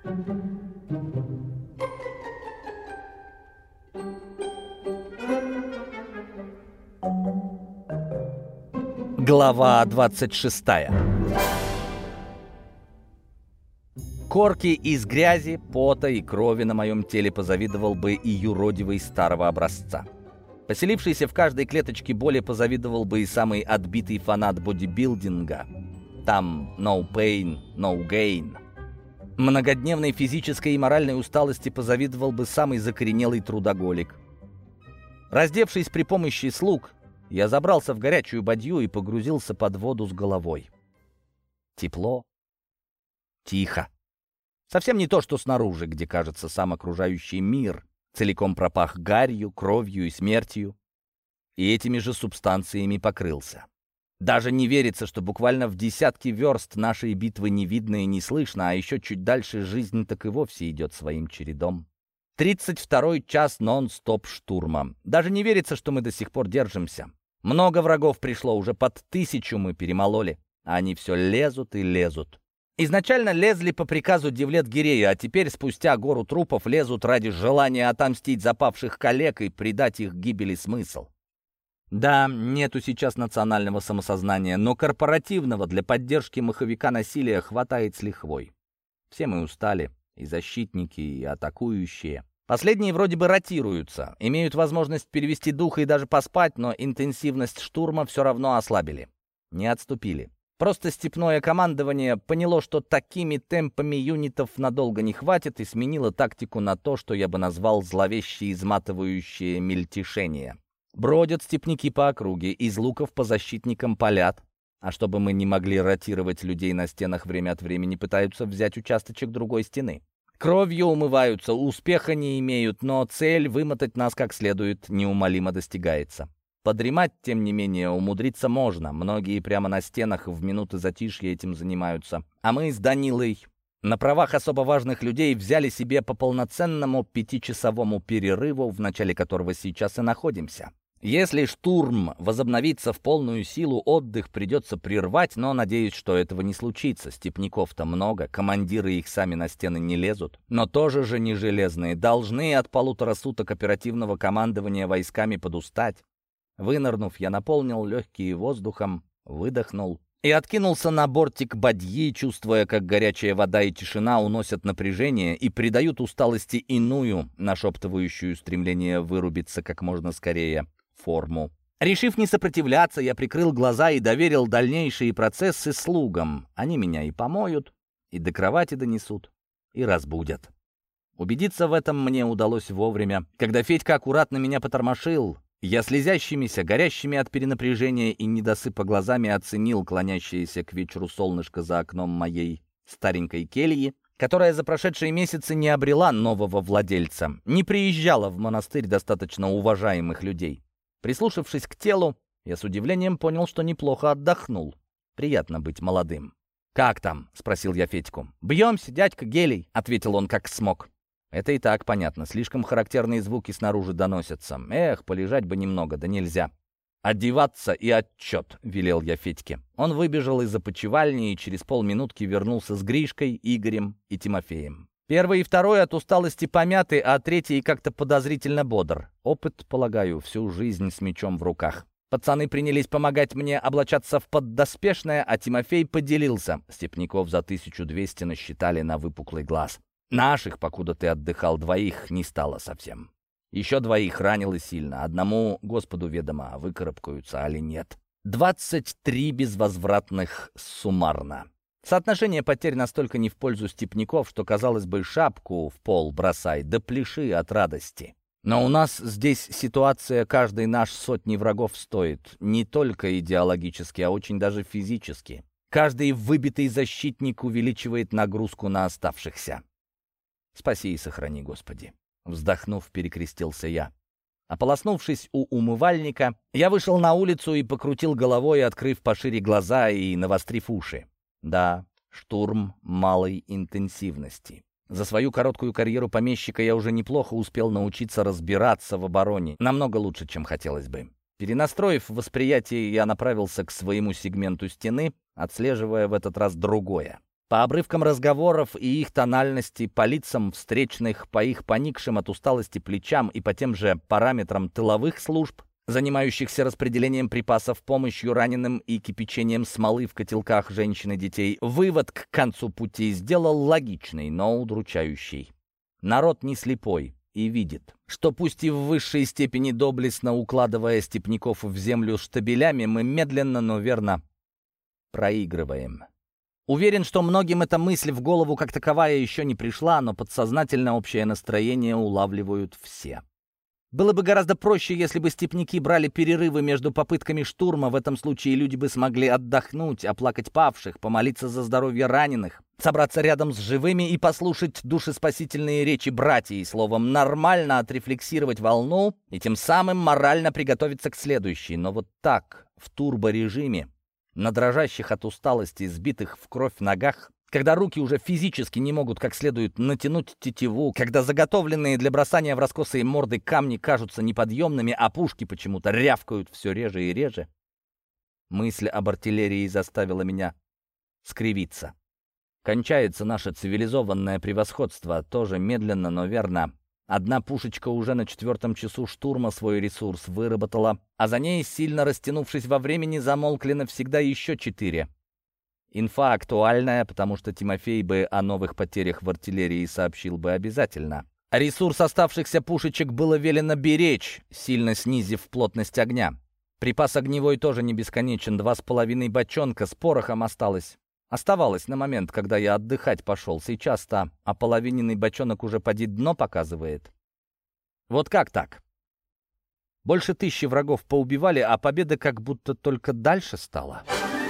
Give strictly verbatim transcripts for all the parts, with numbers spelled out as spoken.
Глава двадцать шестая. Корки из грязи, пота и крови на моем теле позавидовал бы и юродивый старого образца. Поселившийся в каждой клеточке боли позавидовал бы и самый отбитый фанат бодибилдинга. Там no pain, no gain. Многодневной физической и моральной усталости позавидовал бы самый закоренелый трудоголик. Раздевшись при помощи слуг, я забрался в горячую бадью и погрузился под воду с головой. Тепло, тихо. Совсем не то, что снаружи, где, кажется, сам окружающий мир целиком пропах гарью, кровью и смертью, и этими же субстанциями покрылся. Даже не верится, что буквально в десятки верст нашей битвы не видно и не слышно, а еще чуть дальше жизнь так и вовсе идет своим чередом. тридцать второй час нон-стоп штурма. Даже не верится, что мы до сих пор держимся. Много врагов пришло, уже под тысячу мы перемололи, а они все лезут и лезут. Изначально лезли по приказу Девлет-Гирея, а теперь, спустя гору трупов, лезут ради желания отомстить за павших коллег и придать их гибели смысл. Да, нету сейчас национального самосознания, но корпоративного для поддержки маховика насилия хватает с лихвой. Все мы устали, и защитники, и атакующие. Последние вроде бы ротируются, имеют возможность перевести дух и даже поспать, но интенсивность штурма все равно ослабили. Не отступили. Просто степное командование поняло, что такими темпами юнитов надолго не хватит, и сменило тактику на то, что я бы назвал зловещее изматывающее мельтешение. Бродят степняки по округе, из луков по защитникам палят, а чтобы мы не могли ротировать людей на стенах, время от времени пытаются взять участочек другой стены. Кровью умываются, успеха не имеют, но цель вымотать нас как следует неумолимо достигается. Подремать, тем не менее, умудриться можно. Многие прямо на стенах в минуты затишья этим занимаются. А мы с Данилой на правах особо важных людей взяли себе по полноценному пятичасовому перерыву, в начале которого сейчас и находимся. Если штурм возобновится в полную силу, отдых придется прервать, но надеюсь, что этого не случится. Степняков-то много, командиры их сами на стены не лезут. Но тоже же не железные, должны от полутора суток оперативного командования войсками подустать. Вынырнув, я наполнил легкие воздухом, выдохнул и откинулся на бортик бадьи, чувствуя, как горячая вода и тишина уносят напряжение и придают усталости иную, нашептывающую стремление вырубиться как можно скорее, форму. Решив не сопротивляться, я прикрыл глаза и доверил дальнейшие процессы слугам. Они меня и помоют, и до кровати донесут, и разбудят. Убедиться в этом мне удалось вовремя, когда Федька аккуратно меня потормошил. Я слезящимися, горящими от перенапряжения и недосыпа глазами оценил клонящееся к вечеру солнышко за окном моей старенькой кельи, которая за прошедшие месяцы не обрела нового владельца, не приезжала в монастырь достаточно уважаемых людей. Прислушавшись к телу, я с удивлением понял, что неплохо отдохнул. Приятно быть молодым. «Как там?» — спросил я Федьку. «Бьемся, дядька Гелий», — ответил он как смог. Это и так понятно, слишком характерные звуки снаружи доносятся. Эх, полежать бы немного, да нельзя. «Одеваться и отчет», — велел я Федьке. Он выбежал из опочивальни и через полминутки вернулся с Гришкой, Игорем и Тимофеем. Первый и второй от усталости помяты, а третий как-то подозрительно бодр. Опыт, полагаю, всю жизнь с мечом в руках. Пацаны принялись помогать мне облачаться в поддоспешное, а Тимофей поделился. Степняков за тысячу двести насчитали на выпуклый глаз. Наших, покуда ты отдыхал, двоих не стало совсем. Еще двоих ранило сильно. Одному, Господу ведомо, выкарабкаются, али нет. двадцать три безвозвратных суммарно. Соотношение потерь настолько не в пользу степняков, что, казалось бы, шапку в пол бросай, да пляши от радости. Но у нас здесь ситуация, каждый наш сотни врагов стоит. Не только идеологически, а очень даже физически. Каждый выбитый защитник увеличивает нагрузку на оставшихся. Спаси и сохрани, Господи. Вздохнув, перекрестился я. Ополоснувшись у умывальника, я вышел на улицу и покрутил головой, открыв пошире глаза и навострив уши. Да, штурм малой интенсивности. За свою короткую карьеру помещика я уже неплохо успел научиться разбираться в обороне. Намного лучше, чем хотелось бы. Перенастроив восприятие, я направился к своему сегменту стены, отслеживая в этот раз другое. По обрывкам разговоров и их тональности, по лицам встречных, по их поникшим от усталости плечам и по тем же параметрам тыловых служб, занимающихся распределением припасов, помощью раненым и кипячением смолы в котелках женщин и детей, вывод к концу пути сделал логичный, но удручающий. Народ не слепой и видит, что пусть и в высшей степени доблестно укладывая степняков в землю штабелями, мы медленно, но верно проигрываем. Уверен, что многим эта мысль в голову как таковая еще не пришла, но подсознательно общее настроение улавливают все. Было бы гораздо проще, если бы степняки брали перерывы между попытками штурма. В этом случае люди бы смогли отдохнуть, оплакать павших, помолиться за здоровье раненых, собраться рядом с живыми и послушать душеспасительные речи братьев, словом, нормально отрефлексировать волну и тем самым морально приготовиться к следующей. Но вот так, в турборежиме, на дрожащих от усталости, сбитых в кровь ногах, когда руки уже физически не могут как следует натянуть тетиву, когда заготовленные для бросания в раскосые морды камни кажутся неподъемными, а пушки почему-то рявкают все реже и реже, мысль об артиллерии заставила меня скривиться. Кончается наше цивилизованное превосходство, тоже медленно, но верно. Одна пушечка уже на четвертом часу штурма свой ресурс выработала, а за ней, сильно растянувшись во времени, замолкли навсегда еще четыре. Инфа актуальная, потому что Тимофей бы о новых потерях в артиллерии сообщил бы обязательно. Ресурс оставшихся пушечек было велено беречь, сильно снизив плотность огня. Припас огневой тоже не бесконечен, два с половиной бочонка с порохом осталось. Оставалось на момент, когда я отдыхать пошел. Сейчас-то ополовиненный бочонок уже поди дно показывает. Вот как так? Больше тысячи врагов поубивали, а победа как будто только дальше стала.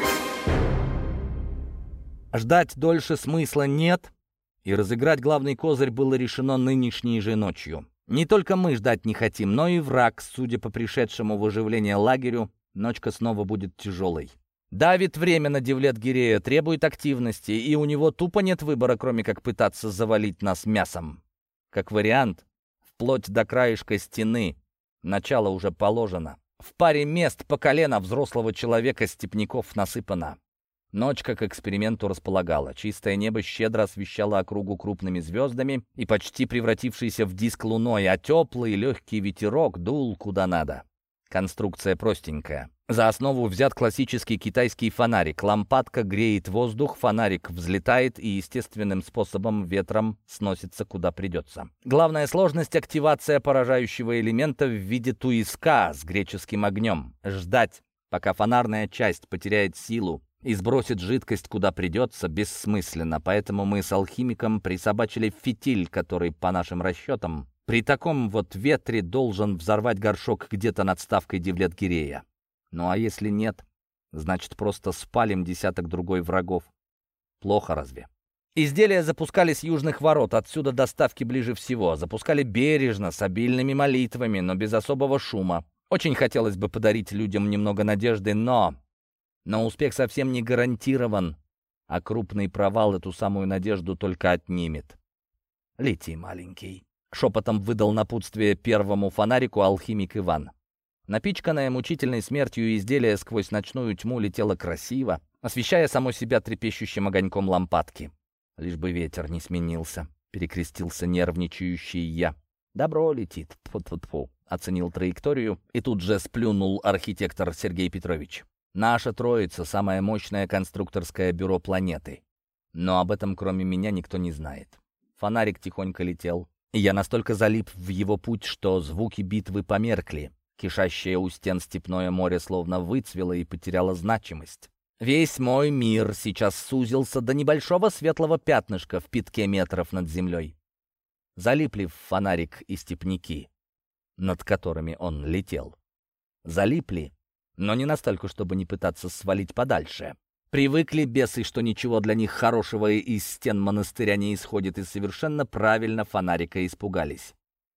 Ждать дольше смысла нет, и разыграть главный козырь было решено нынешней же ночью. Не только мы ждать не хотим, но и враг, судя по пришедшему в оживление лагерю, ночка снова будет тяжелой. Давит время на Девлет-Гирея, требует активности, и у него тупо нет выбора, кроме как пытаться завалить нас мясом. Как вариант, вплоть до краешка стены, начало уже положено. В паре мест по колено взрослого человека степняков насыпано. Ночь как эксперименту располагала. Чистое небо щедро освещало округу крупными звездами и почти превратившейся в диск луной, а теплый легкий ветерок дул куда надо. Конструкция простенькая. За основу взят классический китайский фонарик. Лампадка греет воздух, фонарик взлетает и естественным способом ветром сносится куда придется. Главная сложность — активация поражающего элемента в виде туиска с греческим огнем. Ждать, пока фонарная часть потеряет силу и сбросит жидкость куда придется, бессмысленно. Поэтому мы с алхимиком присобачили фитиль, который, по нашим расчетам, при таком вот ветре должен взорвать горшок где-то над ставкой Девлет-Гирея. Ну а если нет, значит просто спалим десяток другой врагов. Плохо разве? Изделия запускали с южных ворот, отсюда доставки ближе всего. Запускали бережно, с обильными молитвами, но без особого шума. Очень хотелось бы подарить людям немного надежды, но... Но успех совсем не гарантирован, а крупный провал эту самую надежду только отнимет. «Лети, маленький», — шепотом выдал напутствие первому фонарику алхимик Иван. Напичканное мучительной смертью изделие сквозь ночную тьму летело красиво, освещая само себя трепещущим огоньком лампадки. «Лишь бы ветер не сменился», — перекрестился нервничающий я. «Добро летит, тьфу-тьфу-тьфу», — оценил траекторию, и тут же сплюнул архитектор Сергей Петрович. «Наша троица — самое мощное конструкторское бюро планеты. Но об этом кроме меня никто не знает». Фонарик тихонько летел, и я настолько залип в его путь, что звуки битвы померкли. Кишащее у стен степное море словно выцвело и потеряло значимость. Весь мой мир сейчас сузился до небольшого светлого пятнышка в пятке метров над землей. Залипли в фонарик и степняки, над которыми он летел. Залипли, но не настолько, чтобы не пытаться свалить подальше. Привыкли бесы, что ничего для них хорошего из стен монастыря не исходит, и совершенно правильно фонарика испугались.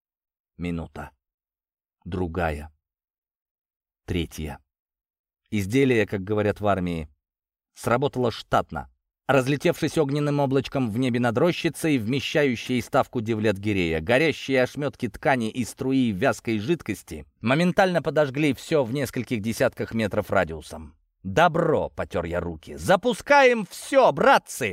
Минута. Другая. Третья. Изделие, как говорят в армии, сработало штатно. Разлетевшись огненным облачком в небе над рощицей, вмещающей ставку Девлет-Гирея, горящие ошметки ткани и струи вязкой жидкости моментально подожгли все в нескольких десятках метров радиусом. «Добро!» — потер я руки. «Запускаем все, братцы!»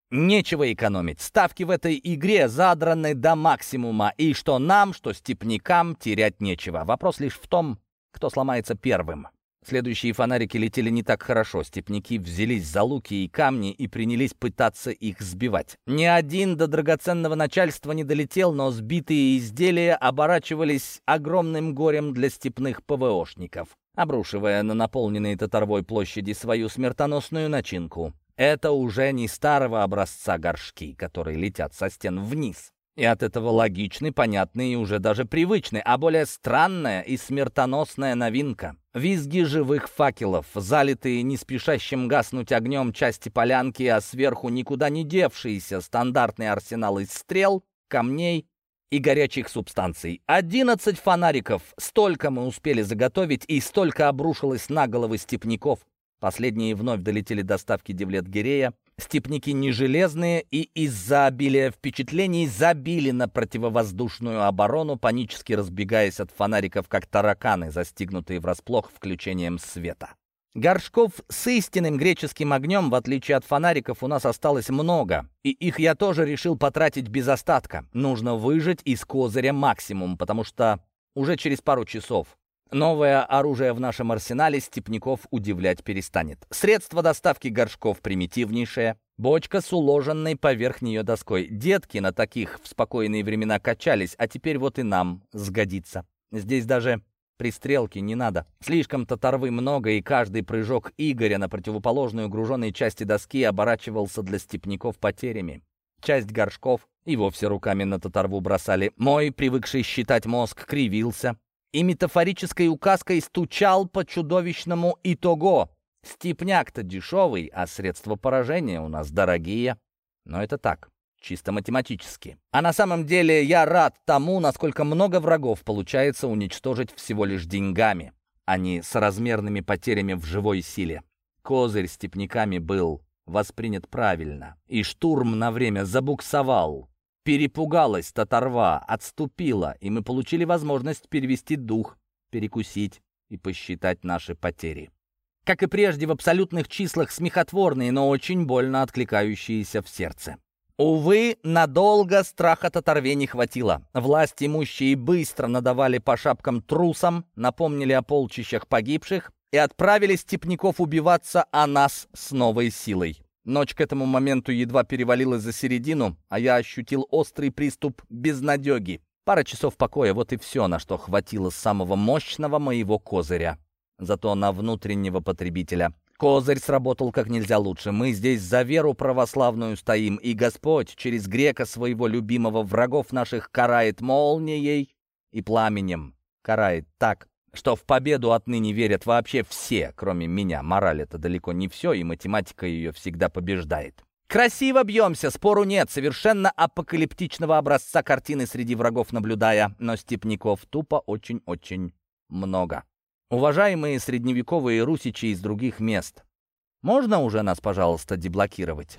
Нечего экономить. Ставки в этой игре задраны до максимума, и что нам, что степнякам терять нечего. Вопрос лишь в том, кто сломается первым. Следующие фонарики летели не так хорошо. Степняки взялись за луки и камни и принялись пытаться их сбивать. Ни один до драгоценного начальства не долетел, но сбитые изделия оборачивались огромным горем для степных ПВОшников, обрушивая на наполненные татарвой площади свою смертоносную начинку. Это уже не старого образца горшки, которые летят со стен вниз. И от этого логичны, понятны и уже даже привычны, а более странная и смертоносная новинка. Визги живых факелов, залитые не спешащим гаснуть огнем части полянки, а сверху никуда не девшийся стандартный арсенал из стрел, камней и горячих субстанций. Одиннадцать фонариков, столько мы успели заготовить, и столько обрушилось на головы степняков. Последние вновь долетели доставки Девлет-Гирея. Степняки не железные и из-за обилия впечатлений забили на противовоздушную оборону, панически разбегаясь от фонариков, как тараканы, застигнутые врасплох включением света. Горшков с истинным греческим огнем, в отличие от фонариков, у нас осталось много, и их я тоже решил потратить без остатка. Нужно выжать из козыря максимум, потому что уже через пару часов новое оружие в нашем арсенале степняков удивлять перестанет. Средство доставки горшков примитивнейшее. Бочка с уложенной поверх нее доской. Детки на таких в спокойные времена качались, а теперь вот и нам сгодится. Здесь даже пристрелки не надо. Слишком татарвы много, и каждый прыжок Игоря на противоположную груженной части доски оборачивался для степняков потерями. Часть горшков и вовсе руками на татарву бросали. Мой, привыкший считать мозг, кривился и метафорической указкой стучал по чудовищному «итого». Степняк-то дешевый, а средства поражения у нас дорогие. Но это так, чисто математически. А на самом деле я рад тому, насколько много врагов получается уничтожить всего лишь деньгами, а не соразмерными потерями в живой силе. Козырь степняками был воспринят правильно, и штурм на время забуксовал. Перепугалась татарва, отступила, и мы получили возможность перевести дух, перекусить и посчитать наши потери. Как и прежде, в абсолютных числах смехотворные, но очень больно откликающиеся в сердце. Увы, надолго страха татарве не хватило. Власть имущие быстро надавали по шапкам трусам, напомнили о полчищах погибших и отправили степняков убиваться о нас с новой силой. Ночь к этому моменту едва перевалила за середину, а я ощутил острый приступ безнадеги. Пара часов покоя — вот и все, на что хватило самого мощного моего козыря. Зато на внутреннего потребителя козырь сработал как нельзя лучше. Мы здесь за веру православную стоим, и Господь через грека своего любимого врагов наших карает молнией и пламенем. Карает так, что в победу отныне верят вообще все, кроме меня. Мораль — это далеко не все, и математика ее всегда побеждает. Красиво бьемся, спору нет, совершенно апокалиптичного образца картины среди врагов наблюдая, но степняков тупо очень-очень много. Уважаемые средневековые русичи из других мест, можно уже нас, пожалуйста, деблокировать?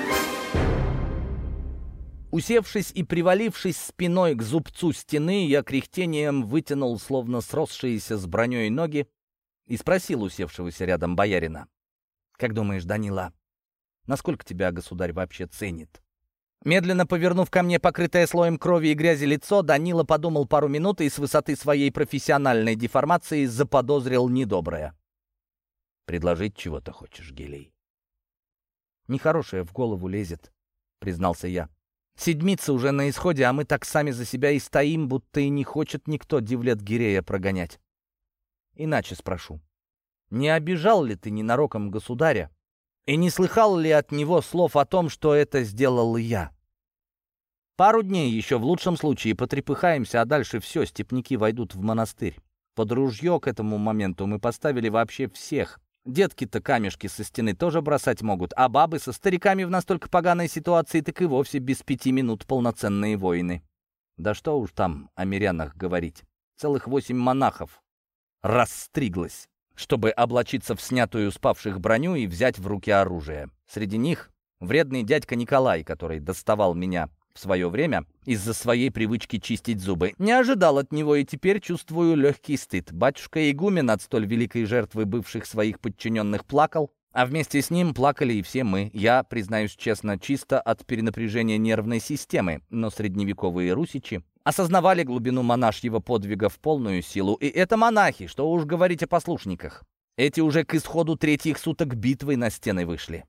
Усевшись и привалившись спиной к зубцу стены, я кряхтением вытянул, словно сросшиеся с броней ноги, и спросил усевшегося рядом боярина: «Как думаешь, Данила, насколько тебя государь вообще ценит?» Медленно повернув ко мне покрытое слоем крови и грязи лицо, Данила подумал пару минут и с высоты своей профессиональной деформации заподозрил недоброе. «Предложить чего-то хочешь, Гелий?» «Нехорошее в голову лезет», — признался я. «Седмица уже на исходе, а мы так сами за себя и стоим, будто и не хочет никто Девлет-Гирея прогонять. Иначе спрошу, не обижал ли ты ненароком государя? И не слыхал ли от него слов о том, что это сделал я? Пару дней еще в лучшем случае потрепыхаемся, а дальше все, степняки войдут в монастырь. Под ружье к этому моменту мы поставили вообще всех. Детки-то камешки со стены тоже бросать могут, а бабы со стариками в настолько поганой ситуации так и вовсе без пяти минут полноценные воины. Да что уж там о мирянах говорить. Целых восемь монахов расстриглось, чтобы облачиться в снятую с павших броню и взять в руки оружие. Среди них вредный дядька Николай, который доставал меня в свое время из-за своей привычки чистить зубы. Не ожидал от него и теперь чувствую легкий стыд. Батюшка игумен от столь великой жертвы бывших своих подчиненных плакал, А вместе с ним плакали и все мы. Я, признаюсь честно, чисто от перенапряжения нервной системы, но средневековые русичи осознавали глубину монашьего подвига в полную силу. И это монахи, что уж говорить о послушниках. Эти уже к исходу третьих суток битвы на стены вышли.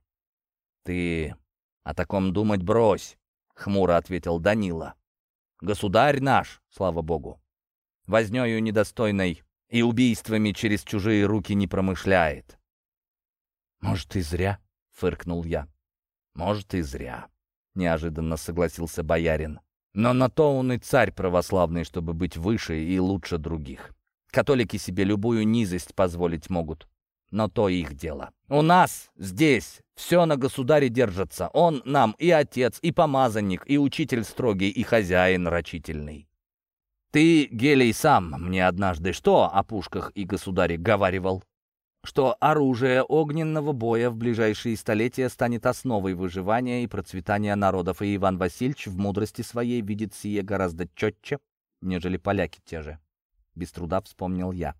«Ты о таком думать брось», — хмуро ответил Данила. «Государь наш, слава богу, вознёю недостойной и убийствами через чужие руки не промышляет». «Может, и зря», — фыркнул я. «Может, и зря», — неожиданно согласился боярин. «Но на то он и царь православный, чтобы быть выше и лучше других. Католики себе любую низость позволить могут, но то их дело. У нас здесь все на государе держится. Он нам и отец, и помазанник, и учитель строгий, и хозяин рачительный. Ты, Гелий, сам мне однажды что о пушках и государе говаривал? Что оружие огненного боя в ближайшие столетия станет основой выживания и процветания народов, и Иван Васильевич в мудрости своей видит сие гораздо четче, нежели поляки те же. Без труда вспомнил я.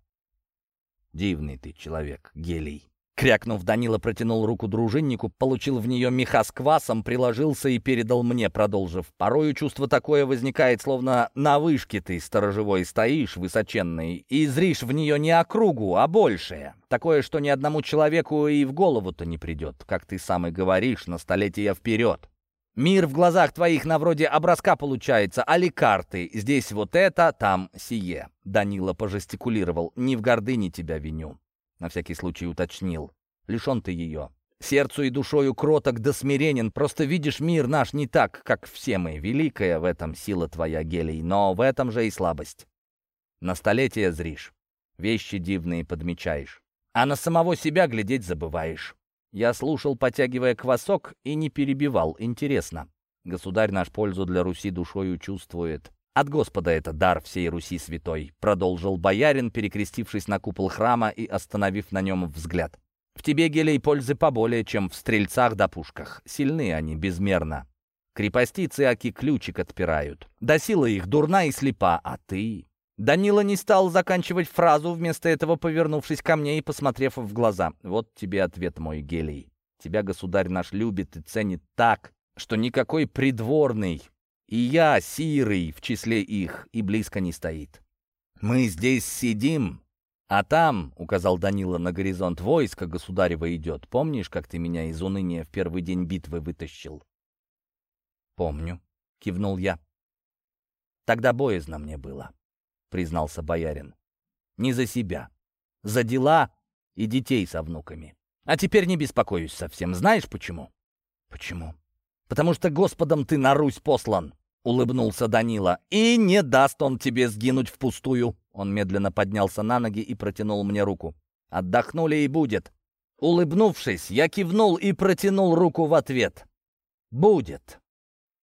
«Дивный ты человек, Гелий». Крякнув, Данила протянул руку дружиннику, получил в нее меха с квасом, приложился и передал мне, продолжив. «Порою чувство такое возникает, словно на вышке ты сторожевой стоишь, высоченный, и зришь в нее не округу, а большее. Такое, что ни одному человеку и в голову-то не придет, как ты сам и говоришь, на столетия вперед. Мир в глазах твоих на вроде образка получается, али карты. Здесь вот это, там сие». Данила пожестикулировал. «Не в гордыне тебя виню». На всякий случай уточнил. «Лишен ты ее. Сердцу и душою кроток да смиренен. Просто видишь мир наш не так, как все мы. Великая в этом сила твоя, Гелий, но в этом же и слабость. На столетия зришь, вещи дивные подмечаешь, а на самого себя глядеть забываешь». Я слушал, потягивая квасок, и не перебивал. Интересно. Государь наш пользу для Руси душою чувствует. От Господа это дар всей Руси святой, продолжил боярин, перекрестившись на купол храма и остановив на нем взгляд. В тебе, Гелий, пользы поболее, чем в стрельцах да пушках. Сильны они безмерно. Крепостицы аки ключик отпирают. Да сила их дурна и слепа, а ты... Данила не стал заканчивать фразу, вместо этого повернувшись ко мне и посмотрев в глаза. «Вот тебе ответ мой, Гелий. Тебя государь наш любит и ценит так, что никакой придворный, и я, сирый, в числе их, и близко не стоит. Мы здесь сидим, а там, — указал Данила на горизонт, — войско государева идет. Помнишь, как ты меня из уныния в первый день битвы вытащил?» «Помню», — кивнул я. «Тогда боязно мне было», — признался боярин. «Не за себя, за дела и детей со внуками. А теперь не беспокоюсь совсем. Знаешь почему?» «Почему?» «Потому что Господом ты на Русь послан», — улыбнулся Данила. «И не даст он тебе сгинуть впустую». Он медленно поднялся на ноги и протянул мне руку. «Отдохнули и будет». Улыбнувшись, я кивнул и протянул руку в ответ. «Будет».